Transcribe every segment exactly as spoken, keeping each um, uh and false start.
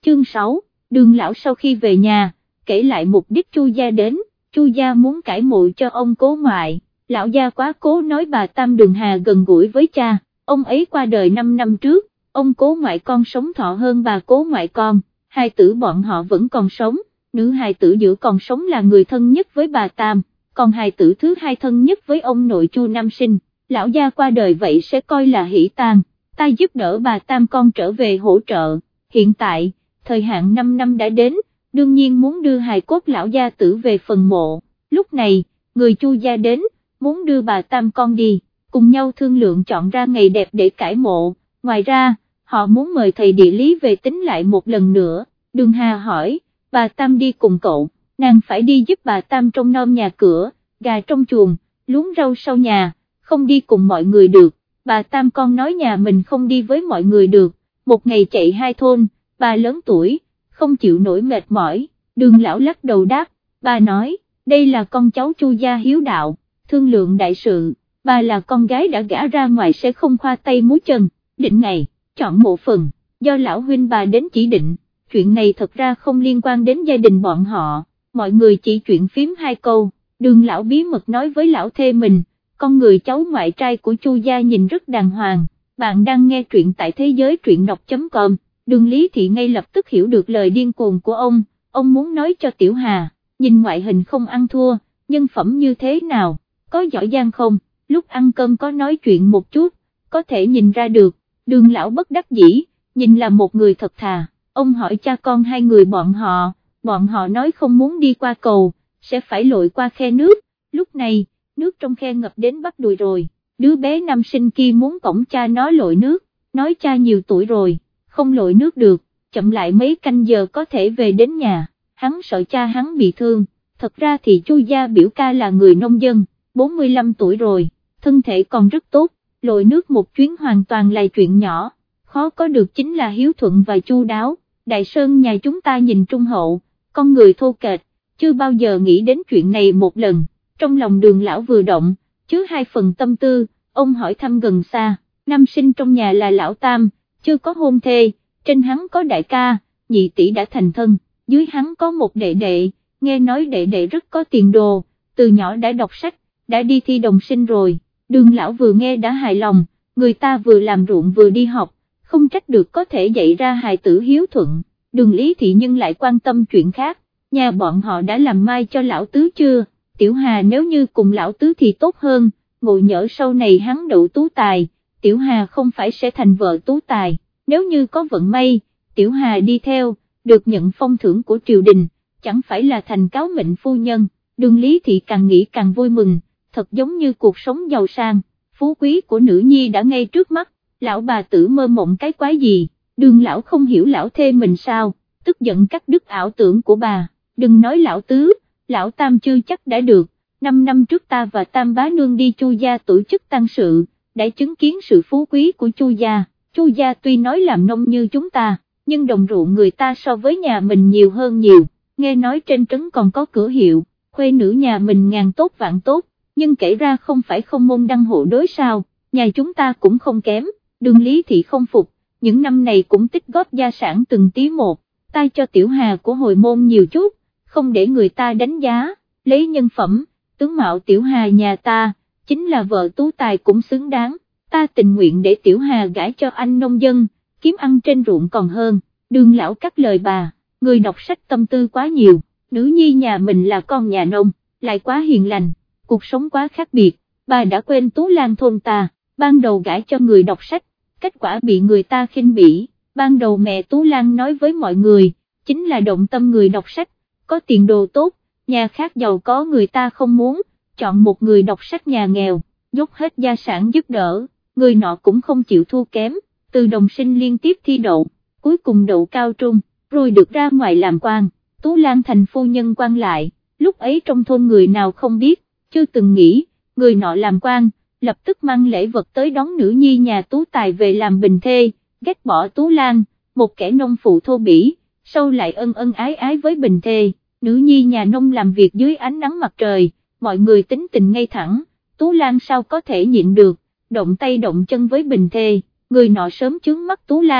chương sáu, Đường lão sau khi về nhà, kể lại mục đích Chu gia đến, Chu gia muốn cải mộ cho ông cố ngoại, lão gia quá cố nói bà Tam Đường Hà gần gũi với cha, ông ấy qua đời năm năm trước, ông cố ngoại con sống thọ hơn bà cố ngoại con, hai tử bọn họ vẫn còn sống, nữ hài tử giữa còn sống là người thân nhất với bà Tam, còn hài tử thứ hai thân nhất với ông nội Chu Nam Sinh, lão gia qua đời vậy sẽ coi là hỷ tang, ta giúp đỡ bà Tam con trở về hỗ trợ, hiện tại, thời hạn năm năm đã đến, đương nhiên muốn đưa hài cốt lão gia tử về phần mộ, lúc này, người Chu gia đến, muốn đưa bà Tam con đi, cùng nhau thương lượng chọn ra ngày đẹp để cải mộ, ngoài ra, họ muốn mời thầy địa lý về tính lại một lần nữa, Đường Hà hỏi, bà Tam đi cùng cậu, nàng phải đi giúp bà Tam trông nom nhà cửa, gà trong chuồng, luống rau sau nhà, không đi cùng mọi người được, bà Tam con nói nhà mình không đi với mọi người được, một ngày chạy hai thôn, bà lớn tuổi, không chịu nổi mệt mỏi, Đường lão lắc đầu đáp, bà nói, đây là con cháu Chu gia hiếu đạo, thương lượng đại sự, bà là con gái đã gả ra ngoài sẽ không khoa tay múa chân, định ngày, chọn mộ phần, do lão huynh bà đến chỉ định, chuyện này thật ra không liên quan đến gia đình bọn họ, mọi người chỉ chuyện phím hai câu, Đường lão bí mật nói với lão thê mình, con người cháu ngoại trai của Chu gia nhìn rất đàng hoàng, bạn đang nghe truyện tại thế giới truyện đọc.com, Đường Lý Thị ngay lập tức hiểu được lời điên cuồng của ông, ông muốn nói cho Tiểu Hà, nhìn ngoại hình không ăn thua, nhân phẩm như thế nào, có giỏi giang không, lúc ăn cơm có nói chuyện một chút, có thể nhìn ra được, Đường lão bất đắc dĩ, nhìn là một người thật thà, ông hỏi cha con hai người bọn họ, bọn họ nói không muốn đi qua cầu, sẽ phải lội qua khe nước, lúc này, nước trong khe ngập đến bắp đùi rồi, đứa bé Nam Sinh kia muốn cõng cha nó lội nước, nói cha nhiều tuổi rồi, không lội nước được, chậm lại mấy canh giờ có thể về đến nhà, hắn sợ cha hắn bị thương, thật ra thì Chu gia biểu ca là người nông dân, bốn mươi lăm tuổi rồi, thân thể còn rất tốt, lội nước một chuyến hoàn toàn là chuyện nhỏ, khó có được chính là hiếu thuận và chu đáo, Đại Sơn nhà chúng ta nhìn trung hậu, con người thô kệch, chưa bao giờ nghĩ đến chuyện này một lần, trong lòng Đường lão vừa động, chứa hai phần tâm tư, ông hỏi thăm gần xa, Nam Sinh trong nhà là lão Tam, chưa có hôn thê, trên hắn có đại ca, nhị tỷ đã thành thân, dưới hắn có một đệ đệ, nghe nói đệ đệ rất có tiền đồ, từ nhỏ đã đọc sách, đã đi thi đồng sinh rồi, Đường lão vừa nghe đã hài lòng, người ta vừa làm ruộng vừa đi học, không trách được có thể dạy ra hài tử hiếu thuận, Đường Lý Thị nhưng lại quan tâm chuyện khác, nhà bọn họ đã làm mai cho lão tứ chưa, Tiểu Hà nếu như cùng lão tứ thì tốt hơn, ngộ nhỡ sau này hắn đậu tú tài, Tiểu Hà không phải sẽ thành vợ tú tài, nếu như có vận may, Tiểu Hà đi theo, được nhận phong thưởng của triều đình, chẳng phải là thành cáo mệnh phu nhân, Đường Lý Thị càng nghĩ càng vui mừng, thật giống như cuộc sống giàu sang, phú quý của nữ nhi đã ngay trước mắt, lão bà tử mơ mộng cái quái gì, Đường lão không hiểu lão thê mình sao, tức giận cắt đứt ảo tưởng của bà, đừng nói lão tứ, lão Tam chưa chắc đã được, năm năm trước ta và Tam bá nương đi Chu gia tổ chức tang sự, đã chứng kiến sự phú quý của Chu gia, Chu gia tuy nói làm nông như chúng ta, nhưng đồng ruộng người ta so với nhà mình nhiều hơn nhiều, nghe nói trên trấn còn có cửa hiệu, khuê nữ nhà mình ngàn tốt vạn tốt, nhưng kể ra không phải không môn đăng hộ đối sao, nhà chúng ta cũng không kém, Đường Lý Thị không phục, những năm này cũng tích góp gia sản từng tí một, ta cho Tiểu Hà của hồi môn nhiều chút, không để người ta đánh giá, lấy nhân phẩm, tướng mạo Tiểu Hà nhà ta, chính là vợ tú tài cũng xứng đáng, ta tình nguyện để Tiểu Hà gả cho anh nông dân, kiếm ăn trên ruộng còn hơn, Đường lão cắt lời bà, người đọc sách tâm tư quá nhiều, nữ nhi nhà mình là con nhà nông, lại quá hiền lành, cuộc sống quá khác biệt, bà đã quên Tú Lan thôn ta, ban đầu gả cho người đọc sách, kết quả bị người ta khinh bỉ, ban đầu mẹ Tú Lan nói với mọi người, chính là động tâm người đọc sách, có tiền đồ tốt, nhà khác giàu có người ta không muốn, chọn một người đọc sách nhà nghèo, dốc hết gia sản giúp đỡ, người nọ cũng không chịu thua kém, từ đồng sinh liên tiếp thi đậu, cuối cùng đậu cao trung, rồi được ra ngoài làm quan, Tú Lan thành phu nhân quan lại, lúc ấy trong thôn người nào không biết, chưa từng nghĩ, người nọ làm quan, lập tức mang lễ vật tới đón nữ nhi nhà Tú Tài về làm bình thê, ghét bỏ Tú Lan, một kẻ nông phụ thô bỉ, sau lại ân ân ái ái với bình thê, nữ nhi nhà nông làm việc dưới ánh nắng mặt trời, mọi người tính tình ngay thẳng, Tú Lan sao có thể nhịn được, động tay động chân với bình thê, người nọ sớm chướng mắt Tú Lan,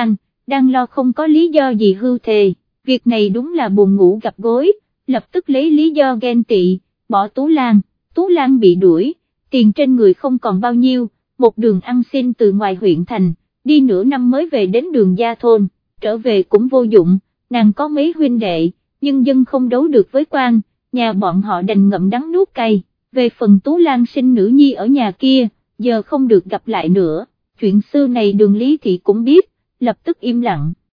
đang lo không có lý do gì hưu thề, việc này đúng là buồn ngủ gặp gối, lập tức lấy lý do ghen tị, bỏ Tú Lan, Tú Lan bị đuổi, tiền trên người không còn bao nhiêu, một đường ăn xin từ ngoài huyện thành, đi nửa năm mới về đến Đường Gia thôn, trở về cũng vô dụng, nàng có mấy huynh đệ, nhưng dân không đấu được với quan, nhà bọn họ đành ngậm đắng nuốt cay, về phần Tú Lan sinh nữ nhi ở nhà kia, giờ không được gặp lại nữa, chuyện xưa này Đường Lý Thị cũng biết, lập tức im lặng.